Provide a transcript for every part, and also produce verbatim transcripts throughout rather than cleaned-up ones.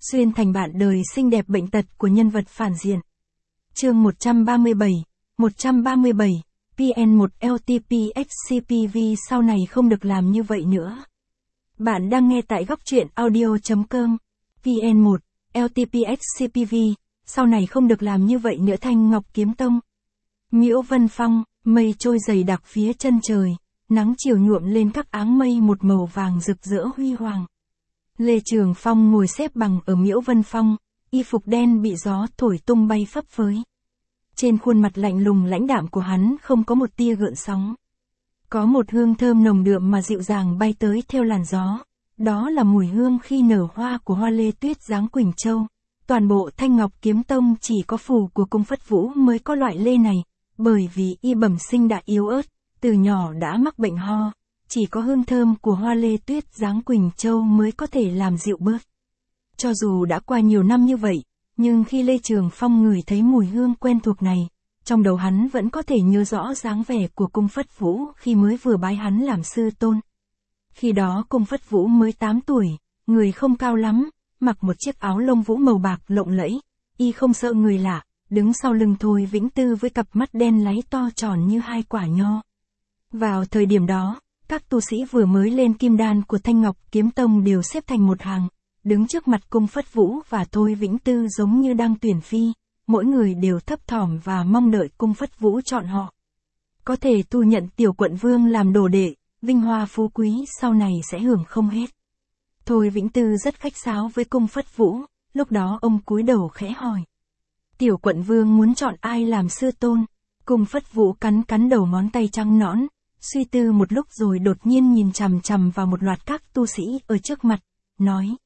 xuyên thành bạn đời xinh đẹp bệnh tật của nhân vật phản diện. Chương một trăm ba mươi bảy, một trăm ba mươi bảy, pê en một L T P X C P V sau này không được làm như vậy nữa. Bạn đang nghe tại góc truyện audio chấm com. pê en một L T P X C P V, sau này không được làm như vậy nữa. Thanh Ngọc Kiếm Tông. Miễu Vân Phong, mây trôi dày đặc phía chân trời, nắng chiều nhuộm lên các áng mây một màu vàng rực rỡ huy hoàng. Lê Trường Phong ngồi xếp bằng ở Miễu Vân Phong, y phục đen bị gió thổi tung bay phấp phới. Trên khuôn mặt lạnh lùng lãnh đạm của hắn không có một tia gợn sóng. Có một hương thơm nồng đượm mà dịu dàng bay tới theo làn gió, đó là mùi hương khi nở hoa của hoa lê tuyết dáng Quỳnh Châu. Toàn bộ Thanh Ngọc Kiếm Tông chỉ có phù của cung Phất Vũ mới có loại lê này, bởi vì y bẩm sinh đã yếu ớt, từ nhỏ đã mắc bệnh ho, chỉ có hương thơm của hoa lê tuyết dáng Quỳnh Châu mới có thể làm dịu bớt. Cho dù đã qua nhiều năm như vậy, nhưng khi Lê Trường Phong ngửi thấy mùi hương quen thuộc này, trong đầu hắn vẫn có thể nhớ rõ dáng vẻ của cung Phất Vũ khi mới vừa bái hắn làm sư tôn. Khi đó cung Phất Vũ mới tám tuổi, người không cao lắm, mặc một chiếc áo lông vũ màu bạc lộng lẫy, y không sợ người lạ, đứng sau lưng Thôi Vĩnh Tư với cặp mắt đen láy to tròn như hai quả nho. Vào thời điểm đó, các tu sĩ vừa mới lên kim đan của Thanh Ngọc Kiếm Tông đều xếp thành một hàng, đứng trước mặt cung Phất Vũ và Thôi Vĩnh Tư giống như đang tuyển phi, mỗi người đều thấp thỏm và mong đợi cung Phất Vũ chọn họ. Có thể tu nhận Tiểu Quận Vương làm đồ đệ, vinh hoa phú quý sau này sẽ hưởng không hết. Thôi Vĩnh Tư rất khách sáo với cung Phất Vũ, lúc đó ông cúi đầu khẽ hỏi. Tiểu Quận Vương muốn chọn ai làm sư tôn? Cung Phất Vũ cắn cắn đầu ngón tay trắng nõn, suy tư một lúc rồi đột nhiên nhìn chằm chằm vào một loạt các tu sĩ ở trước mặt, nói.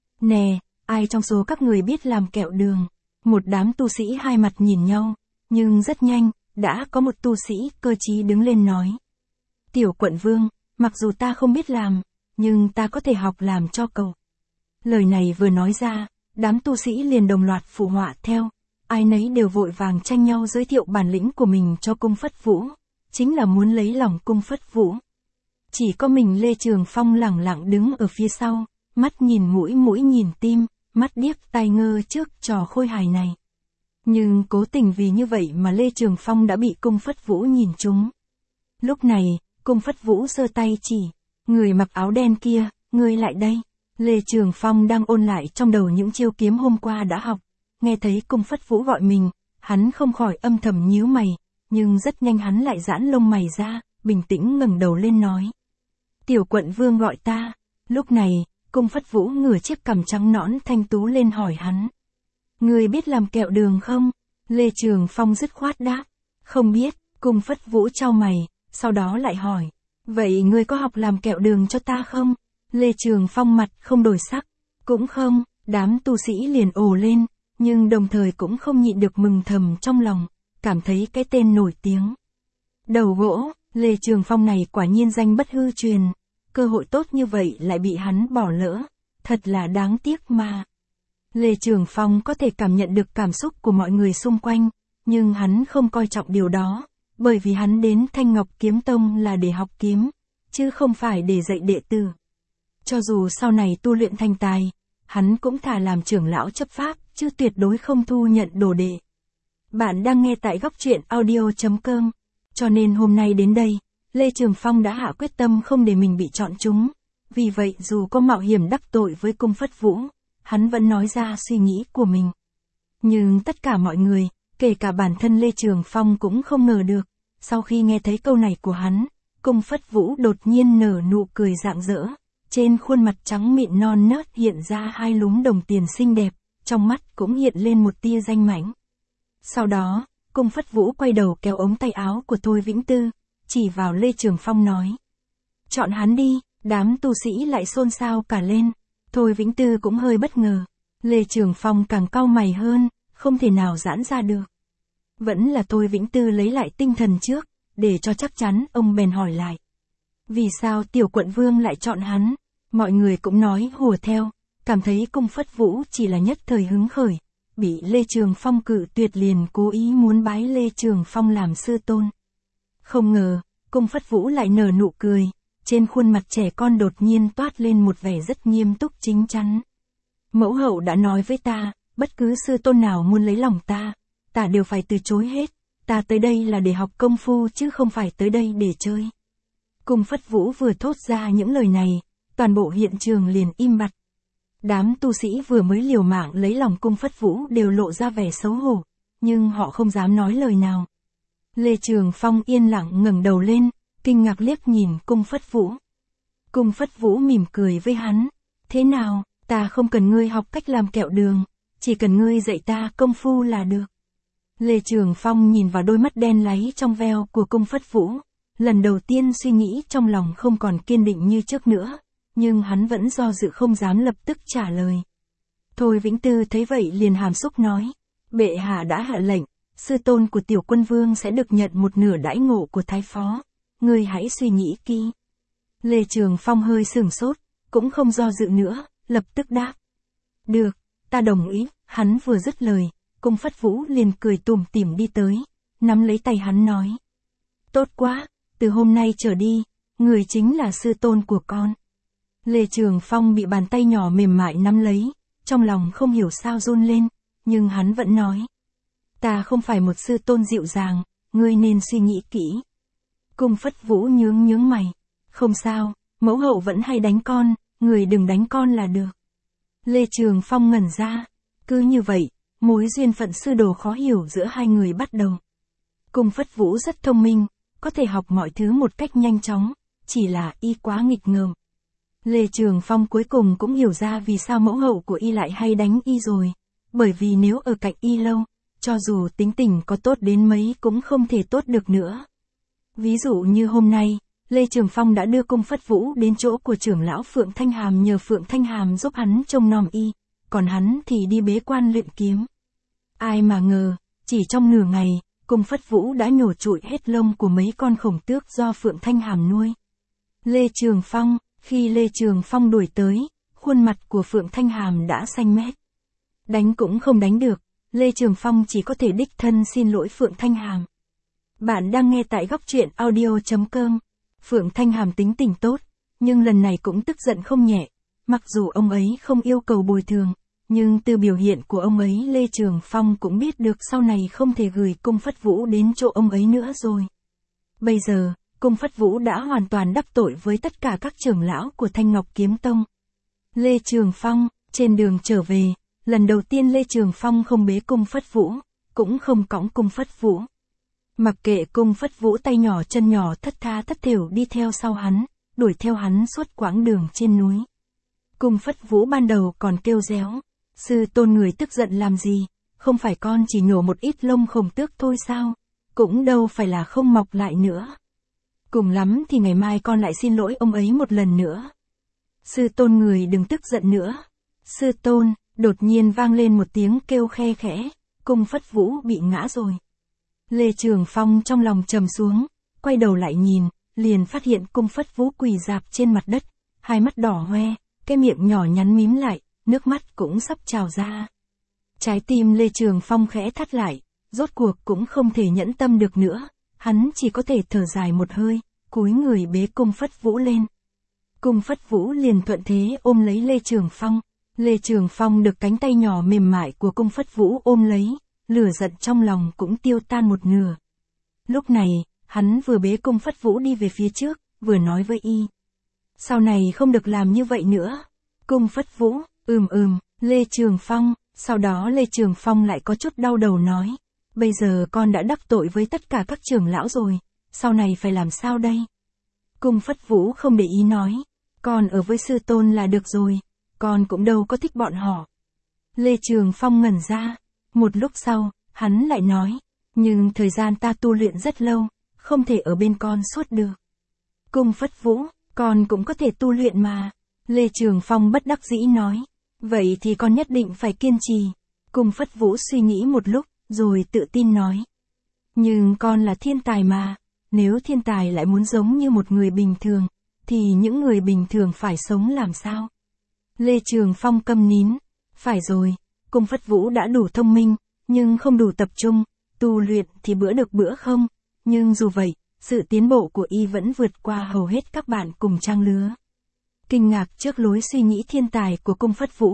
Nè, ai trong số các người biết làm kẹo đường? Một đám tu sĩ hai mặt nhìn nhau, nhưng rất nhanh, đã có một tu sĩ cơ trí đứng lên nói. Tiểu Quận Vương, mặc dù ta không biết làm, nhưng ta có thể học làm cho cậu. Lời này vừa nói ra, đám tu sĩ liền đồng loạt phụ họa theo, ai nấy đều vội vàng tranh nhau giới thiệu bản lĩnh của mình cho cung Phất Vũ, chính là muốn lấy lòng cung Phất Vũ. Chỉ có mình Lê Trường Phong lẳng lặng đứng ở phía sau, mắt nhìn mũi mũi nhìn tim, mắt điếc tai ngơ trước trò khôi hài này. Nhưng cố tình vì như vậy mà Lê Trường Phong đã bị cung Phất Vũ nhìn trúng. Lúc này, cung Phất Vũ giơ tay chỉ, người mặc áo đen kia, ngươi lại đây. Lê Trường Phong đang ôn lại trong đầu những chiêu kiếm hôm qua đã học, nghe thấy cung Phất Vũ gọi mình, hắn không khỏi âm thầm nhíu mày, nhưng rất nhanh hắn lại giãn lông mày ra, bình tĩnh ngẩng đầu lên nói. Tiểu Quận Vương gọi ta. Lúc này, cung Phất Vũ ngửa chiếc cằm trắng nõn thanh tú lên hỏi hắn. Ngươi biết làm kẹo đường không? Lê Trường Phong dứt khoát đáp. Không biết. Cung Phất Vũ chau mày, sau đó lại hỏi. Vậy ngươi có học làm kẹo đường cho ta không? Lê Trường Phong mặt không đổi sắc. Cũng không. Đám tu sĩ liền ồ lên, nhưng đồng thời cũng không nhịn được mừng thầm trong lòng, cảm thấy cái tên nổi tiếng. Đầu gỗ, Lê Trường Phong này quả nhiên danh bất hư truyền. Cơ hội tốt như vậy lại bị hắn bỏ lỡ, thật là đáng tiếc mà. Lê Trường Phong có thể cảm nhận được cảm xúc của mọi người xung quanh, nhưng hắn không coi trọng điều đó, bởi vì hắn đến Thanh Ngọc Kiếm Tông là để học kiếm, chứ không phải để dạy đệ tử. Cho dù sau này tu luyện thành tài, hắn cũng thà làm trưởng lão chấp pháp, chứ tuyệt đối không thu nhận đồ đệ. Bạn đang nghe tại góc truyện audio chấm com, cho nên hôm nay đến đây, Lê Trường Phong đã hạ quyết tâm không để mình bị chọn trúng, vì vậy dù có mạo hiểm đắc tội với cung Phất Vũ, hắn vẫn nói ra suy nghĩ của mình. Nhưng tất cả mọi người, kể cả bản thân Lê Trường Phong cũng không ngờ được, sau khi nghe thấy câu này của hắn, cung Phất Vũ đột nhiên nở nụ cười rạng rỡ, trên khuôn mặt trắng mịn non nớt hiện ra hai lúm đồng tiền xinh đẹp, trong mắt cũng hiện lên một tia danh mãnh. Sau đó, cung Phất Vũ quay đầu kéo ống tay áo của Thôi Vĩnh Tư, chỉ vào Lê Trường Phong nói. Chọn hắn đi, đám tu sĩ lại xôn xao cả lên. Thôi Vĩnh Tư cũng hơi bất ngờ. Lê Trường Phong càng cau mày hơn, không thể nào giãn ra được. Vẫn là Thôi Vĩnh Tư lấy lại tinh thần trước, để cho chắc chắn ông bèn hỏi lại. Vì sao Tiểu Quận Vương lại chọn hắn? Mọi người cũng nói hùa theo, cảm thấy cung Phất Vũ chỉ là nhất thời hứng khởi, bị Lê Trường Phong cự tuyệt liền cố ý muốn bái Lê Trường Phong làm sư tôn. Không ngờ, cung Phất Vũ lại nở nụ cười, trên khuôn mặt trẻ con đột nhiên toát lên một vẻ rất nghiêm túc chính chắn. Mẫu hậu đã nói với ta, bất cứ sư tôn nào muốn lấy lòng ta, ta đều phải từ chối hết, ta tới đây là để học công phu chứ không phải tới đây để chơi. Cung Phất Vũ vừa thốt ra những lời này, toàn bộ hiện trường liền im bặt. Đám tu sĩ vừa mới liều mạng lấy lòng Cung Phất Vũ đều lộ ra vẻ xấu hổ, nhưng họ không dám nói lời nào. Lê Trường Phong yên lặng ngẩng đầu lên, kinh ngạc liếc nhìn Cung Phất Vũ. Cung Phất Vũ mỉm cười với hắn, thế nào, ta không cần ngươi học cách làm kẹo đường, chỉ cần ngươi dạy ta công phu là được. Lê Trường Phong nhìn vào đôi mắt đen láy trong veo của Cung Phất Vũ, lần đầu tiên suy nghĩ trong lòng không còn kiên định như trước nữa, nhưng hắn vẫn do dự không dám lập tức trả lời. Thôi Vĩnh Tư thấy vậy liền hàm xúc nói, bệ hạ đã hạ lệnh, sư tôn của Tiểu Quân Vương sẽ được nhận một nửa đãi ngộ của thái phó, ngươi hãy suy nghĩ kỹ. Lê Trường Phong hơi sửng sốt, cũng không do dự nữa, lập tức đáp. Được, ta đồng ý, hắn vừa dứt lời, Cung Phất Vũ liền cười tủm tỉm đi tới, nắm lấy tay hắn nói. Tốt quá, từ hôm nay trở đi, người chính là sư tôn của con. Lê Trường Phong bị bàn tay nhỏ mềm mại nắm lấy, trong lòng không hiểu sao run lên, nhưng hắn vẫn nói. Ta không phải một sư tôn dịu dàng, ngươi nên suy nghĩ kỹ. Cung Phất Vũ nhướng nhướng mày. Không sao, mẫu hậu vẫn hay đánh con, người đừng đánh con là được. Lê Trường Phong ngẩn ra. Cứ như vậy, mối duyên phận sư đồ khó hiểu giữa hai người bắt đầu. Cung Phất Vũ rất thông minh, có thể học mọi thứ một cách nhanh chóng, chỉ là y quá nghịch ngợm. Lê Trường Phong cuối cùng cũng hiểu ra vì sao mẫu hậu của y lại hay đánh y rồi, bởi vì nếu ở cạnh y lâu, cho dù tính tình có tốt đến mấy cũng không thể tốt được nữa. Ví dụ như hôm nay, Lê Trường Phong đã đưa Cung Phất Vũ đến chỗ của trưởng lão Phượng Thanh Hàm nhờ Phượng Thanh Hàm giúp hắn trông nom y, còn hắn thì đi bế quan luyện kiếm. Ai mà ngờ, chỉ trong nửa ngày, Cung Phất Vũ đã nhổ trụi hết lông của mấy con khổng tước do Phượng Thanh Hàm nuôi. Lê Trường Phong, khi Lê Trường Phong đuổi tới, khuôn mặt của Phượng Thanh Hàm đã xanh mét. Đánh cũng không đánh được, Lê Trường Phong chỉ có thể đích thân xin lỗi Phượng Thanh Hàm. Bạn đang nghe tại góc truyện audio chấm com. Phượng Thanh Hàm tính tình tốt, nhưng lần này cũng tức giận không nhẹ, mặc dù ông ấy không yêu cầu bồi thường, nhưng từ biểu hiện của ông ấy Lê Trường Phong cũng biết được sau này không thể gửi Cung Phất Vũ đến chỗ ông ấy nữa rồi. Bây giờ, Cung Phất Vũ đã hoàn toàn đắc tội với tất cả các trưởng lão của Thanh Ngọc Kiếm Tông. Lê Trường Phong, trên đường trở về, lần đầu tiên Lê Trường Phong không bế Cung Phất Vũ, cũng không cõng Cung Phất Vũ. Mặc kệ Cung Phất Vũ tay nhỏ chân nhỏ thất tha thất thểu đi theo sau hắn, đuổi theo hắn suốt quãng đường trên núi. Cung Phất Vũ ban đầu còn kêu réo, sư tôn người tức giận làm gì, không phải con chỉ nhổ một ít lông khổng tước thôi sao, cũng đâu phải là không mọc lại nữa. Cùng lắm thì ngày mai con lại xin lỗi ông ấy một lần nữa. Sư tôn người đừng tức giận nữa. Sư tôn, đột nhiên vang lên một tiếng kêu khe khẽ, Cung Phất Vũ bị ngã rồi. Lê Trường Phong trong lòng trầm xuống, quay đầu lại nhìn, liền phát hiện Cung Phất Vũ quỳ rạp trên mặt đất, hai mắt đỏ hoe, cái miệng nhỏ nhắn mím lại, nước mắt cũng sắp trào ra. Trái tim Lê Trường Phong khẽ thắt lại, rốt cuộc cũng không thể nhẫn tâm được nữa, hắn chỉ có thể thở dài một hơi, cúi người bế Cung Phất Vũ lên. Cung Phất Vũ liền thuận thế ôm lấy Lê Trường Phong, Lê Trường Phong được cánh tay nhỏ mềm mại của Cung Phất Vũ ôm lấy, lửa giận trong lòng cũng tiêu tan một nửa. Lúc này, hắn vừa bế Cung Phất Vũ đi về phía trước, vừa nói với y. Sau này không được làm như vậy nữa. Cung Phất Vũ, ừm ừm, Lê Trường Phong, sau đó Lê Trường Phong lại có chút đau đầu nói. Bây giờ con đã đắc tội với tất cả các trưởng lão rồi, sau này phải làm sao đây? Cung Phất Vũ không để ý nói. Con ở với sư tôn là được rồi, con cũng đâu có thích bọn họ. Lê Trường Phong ngẩn ra. Một lúc sau, hắn lại nói, nhưng thời gian ta tu luyện rất lâu, không thể ở bên con suốt được. Cung Phất Vũ, con cũng có thể tu luyện mà. Lê Trường Phong bất đắc dĩ nói, vậy thì con nhất định phải kiên trì. Cung Phất Vũ suy nghĩ một lúc, rồi tự tin nói. Nhưng con là thiên tài mà, nếu thiên tài lại muốn giống như một người bình thường, thì những người bình thường phải sống làm sao? Lê Trường Phong câm nín, phải rồi. Cung Phất Vũ đã đủ thông minh, nhưng không đủ tập trung, tu luyện thì bữa được bữa không, nhưng dù vậy, sự tiến bộ của y vẫn vượt qua hầu hết các bạn cùng trang lứa. Kinh ngạc trước lối suy nghĩ thiên tài của Cung Phất Vũ,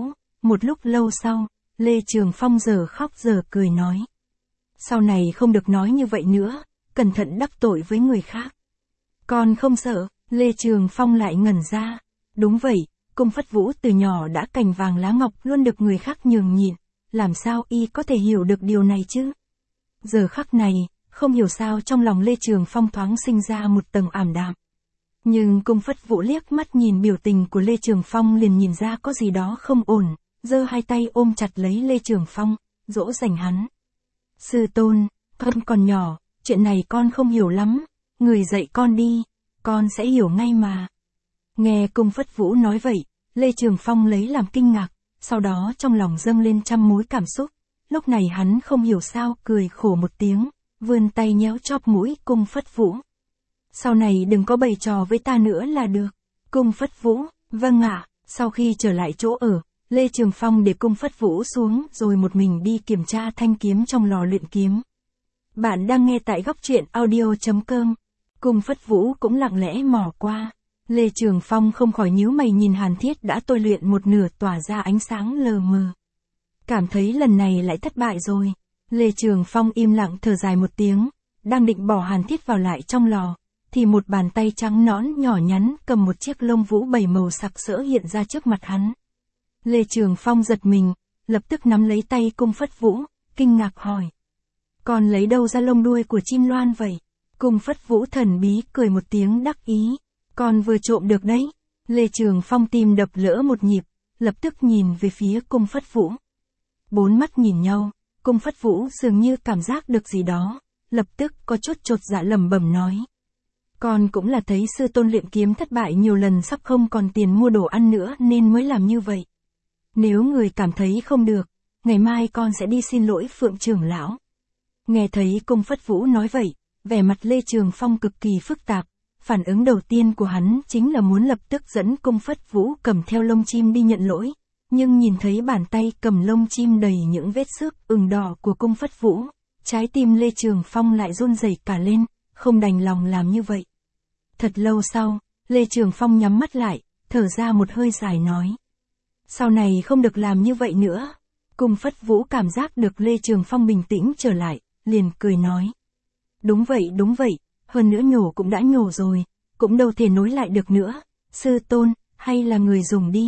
Một lúc lâu sau, Lê Trường Phong giờ khóc giờ cười nói. Sau này không được nói như vậy nữa, cẩn thận đắc tội với người khác. Con không sợ, Lê Trường Phong lại ngẩn ra. Đúng vậy, Cung Phất Vũ từ nhỏ đã cành vàng lá ngọc luôn được người khác nhường nhịn, làm sao y có thể hiểu được điều này chứ? Giờ khắc này, không hiểu sao trong lòng Lê Trường Phong thoáng sinh ra một tầng ảm đạm. Nhưng Cung Phất Vũ liếc mắt nhìn biểu tình của Lê Trường Phong liền nhìn ra có gì đó không ổn, giơ hai tay ôm chặt lấy Lê Trường Phong, dỗ dành hắn. Sư tôn, con còn nhỏ, chuyện này con không hiểu lắm, người dạy con đi, con sẽ hiểu ngay mà. Nghe Cung Phất Vũ nói vậy, Lê Trường Phong lấy làm kinh ngạc, sau đó trong lòng dâng lên trăm mối cảm xúc, lúc này hắn không hiểu sao cười khổ một tiếng, vươn tay nhéo chóp mũi Cung Phất Vũ. Sau này đừng có bày trò với ta nữa là được. Cung Phất Vũ, vâng ạ. Sau khi trở lại chỗ ở, Lê Trường Phong để Cung Phất Vũ xuống rồi một mình đi kiểm tra thanh kiếm trong lò luyện kiếm. Bạn đang nghe tại góc truyện audio chấm com. Cung Phất Vũ cũng lặng lẽ mò qua. Lê Trường Phong không khỏi nhíu mày nhìn hàn thiết đã tôi luyện một nửa tỏa ra ánh sáng lờ mờ. Cảm thấy lần này lại thất bại rồi. Lê Trường Phong im lặng thở dài một tiếng, đang định bỏ hàn thiết vào lại trong lò, thì một bàn tay trắng nõn nhỏ nhắn cầm một chiếc lông vũ bảy màu sặc sỡ hiện ra trước mặt hắn. Lê Trường Phong giật mình, lập tức nắm lấy tay Cung Phất Vũ, kinh ngạc hỏi. Con lấy đâu ra lông đuôi của chim loan vậy? Cung Phất Vũ thần bí cười một tiếng đắc ý. Con vừa trộm được đấy. Lê Trường Phong tim đập lỡ một nhịp, lập tức nhìn về phía Cung Phất Vũ. Bốn mắt nhìn nhau, Cung Phất Vũ dường như cảm giác được gì đó, lập tức có chút chột dạ lẩm bẩm nói. Con cũng là thấy sư tôn luyện kiếm thất bại nhiều lần sắp không còn tiền mua đồ ăn nữa nên mới làm như vậy. Nếu người cảm thấy không được, ngày mai con sẽ đi xin lỗi Phượng trưởng lão. Nghe thấy Cung Phất Vũ nói vậy, vẻ mặt Lê Trường Phong cực kỳ phức tạp, phản ứng đầu tiên của hắn chính là muốn lập tức dẫn Cung Phất Vũ cầm theo lông chim đi nhận lỗi, nhưng nhìn thấy bàn tay cầm lông chim đầy những vết xước ửng đỏ của Cung Phất Vũ, trái tim Lê Trường Phong lại run rẩy cả lên, không đành lòng làm như vậy. Thật lâu sau, Lê Trường Phong nhắm mắt lại, thở ra một hơi dài nói. Sau này không được làm như vậy nữa. Cung Phất Vũ cảm giác được Lê Trường Phong bình tĩnh trở lại, liền cười nói. Đúng vậy đúng vậy, hơn nữa nhổ cũng đã nhổ rồi, cũng đâu thể nối lại được nữa. Sư tôn, hay là người dùng đi.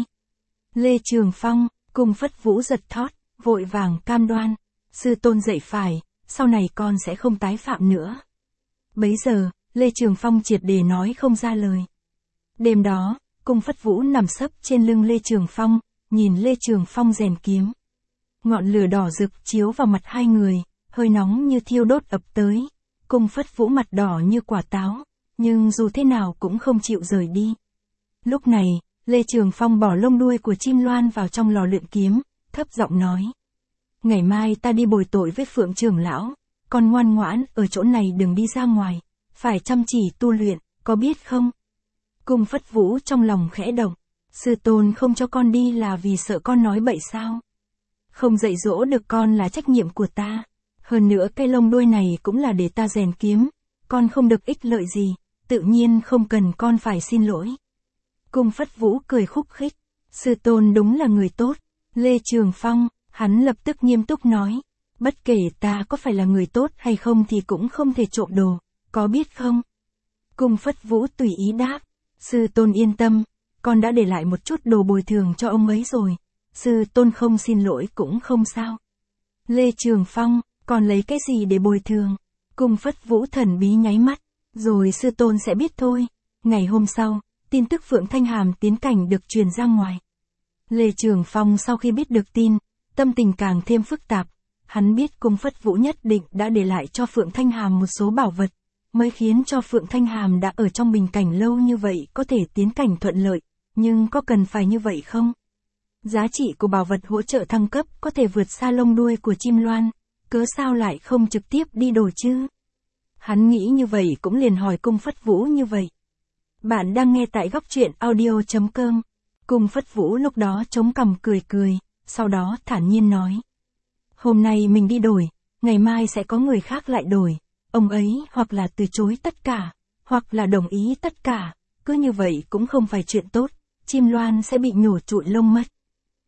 Lê Trường Phong, Cung Phất Vũ giật thót, vội vàng cam đoan. Sư tôn dạy phải, sau này con sẽ không tái phạm nữa. Bấy giờ, Lê Trường Phong triệt để nói không ra lời. Đêm đó, Cung Phất Vũ nằm sấp trên lưng Lê Trường Phong, nhìn Lê Trường Phong rèn kiếm. Ngọn lửa đỏ rực chiếu vào mặt hai người, hơi nóng như thiêu đốt ập tới. Cung Phất Vũ mặt đỏ như quả táo, nhưng dù thế nào cũng không chịu rời đi. Lúc này, Lê Trường Phong bỏ lông đuôi của chim loan vào trong lò luyện kiếm, thấp giọng nói. Ngày mai ta đi bồi tội với Phượng trưởng lão, con ngoan ngoãn ở chỗ này đừng đi ra ngoài, phải chăm chỉ tu luyện, có biết không? Cung Phất Vũ trong lòng khẽ động, sư tôn không cho con đi là vì sợ con nói bậy sao? Không dạy dỗ được con là trách nhiệm của ta, hơn nữa cây lông đuôi này cũng là để ta rèn kiếm, con không được ích lợi gì, tự nhiên không cần con phải xin lỗi. Cung Phất Vũ cười khúc khích, sư tôn đúng là người tốt. Lê Trường Phong, hắn lập tức nghiêm túc nói, bất kể ta có phải là người tốt hay không thì cũng không thể trộm đồ, có biết không? Cung Phất Vũ tùy ý đáp, sư tôn yên tâm, con đã để lại một chút đồ bồi thường cho ông ấy rồi, sư tôn không xin lỗi cũng không sao. Lê Trường Phong, còn lấy cái gì để bồi thường? Cung Phất Vũ thần bí nháy mắt, rồi sư tôn sẽ biết thôi. Ngày hôm sau, tin tức Phượng Thanh Hàm tiến cảnh được truyền ra ngoài. Lê Trường Phong sau khi biết được tin, tâm tình càng thêm phức tạp. Hắn biết Cung Phất Vũ nhất định đã để lại cho Phượng Thanh Hàm một số bảo vật, mới khiến cho Phượng Thanh Hàm đã ở trong bình cảnh lâu như vậy có thể tiến cảnh thuận lợi, nhưng có cần phải như vậy không? Giá trị của bảo vật hỗ trợ thăng cấp có thể vượt xa lông đuôi của chim loan, cớ sao lại không trực tiếp đi đổi chứ? Hắn nghĩ như vậy cũng liền hỏi Cung Phất Vũ như vậy. Bạn đang nghe tại góc truyện audio chấm com. Cung Phất Vũ lúc đó chống cằm cười cười, sau đó thản nhiên nói. Hôm nay mình đi đổi, ngày mai sẽ có người khác lại đổi, ông ấy hoặc là từ chối tất cả, hoặc là đồng ý tất cả, cứ như vậy cũng không phải chuyện tốt, chim loan sẽ bị nhổ trụi lông mất.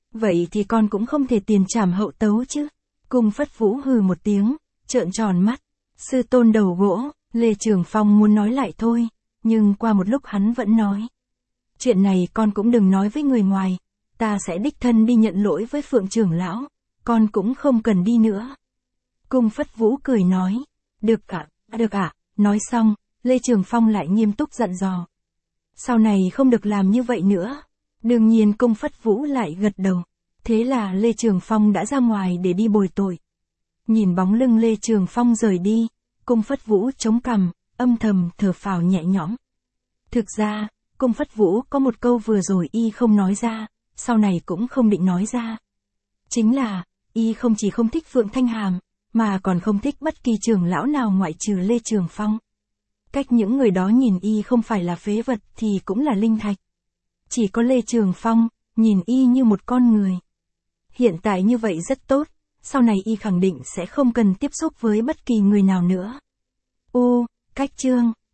Vậy thì con cũng không thể tiền trảm hậu tấu chứ. Cung Phất Vũ hừ một tiếng, trợn tròn mắt. Sư tôn đầu gỗ, Lê Trường Phong muốn nói lại thôi, nhưng qua một lúc hắn vẫn nói. Chuyện này con cũng đừng nói với người ngoài, ta sẽ đích thân đi nhận lỗi với Phượng trưởng lão, con cũng không cần đi nữa. Cung Phất Vũ cười nói, được ạ, được ạ, nói xong, Lê Trường Phong lại nghiêm túc dặn dò. Sau này không được làm như vậy nữa. Đương nhiên Cung Phất Vũ lại gật đầu. Thế là Lê Trường Phong đã ra ngoài để đi bồi tội. Nhìn bóng lưng Lê Trường Phong rời đi, Cung Phất Vũ chống cằm, âm thầm thở phào nhẹ nhõm. Thực ra, Cung Phất Vũ có một câu vừa rồi y không nói ra, sau này cũng không định nói ra. Chính là, y không chỉ không thích Phượng Thanh Hàm, mà còn không thích bất kỳ trưởng lão nào ngoại trừ Lê Trường Phong. Cách những người đó nhìn y không phải là phế vật thì cũng là linh thạch. Chỉ có Lê Trường Phong, nhìn y như một con người. Hiện tại như vậy rất tốt, sau này y khẳng định sẽ không cần tiếp xúc với bất kỳ người nào nữa. Ô, cách chương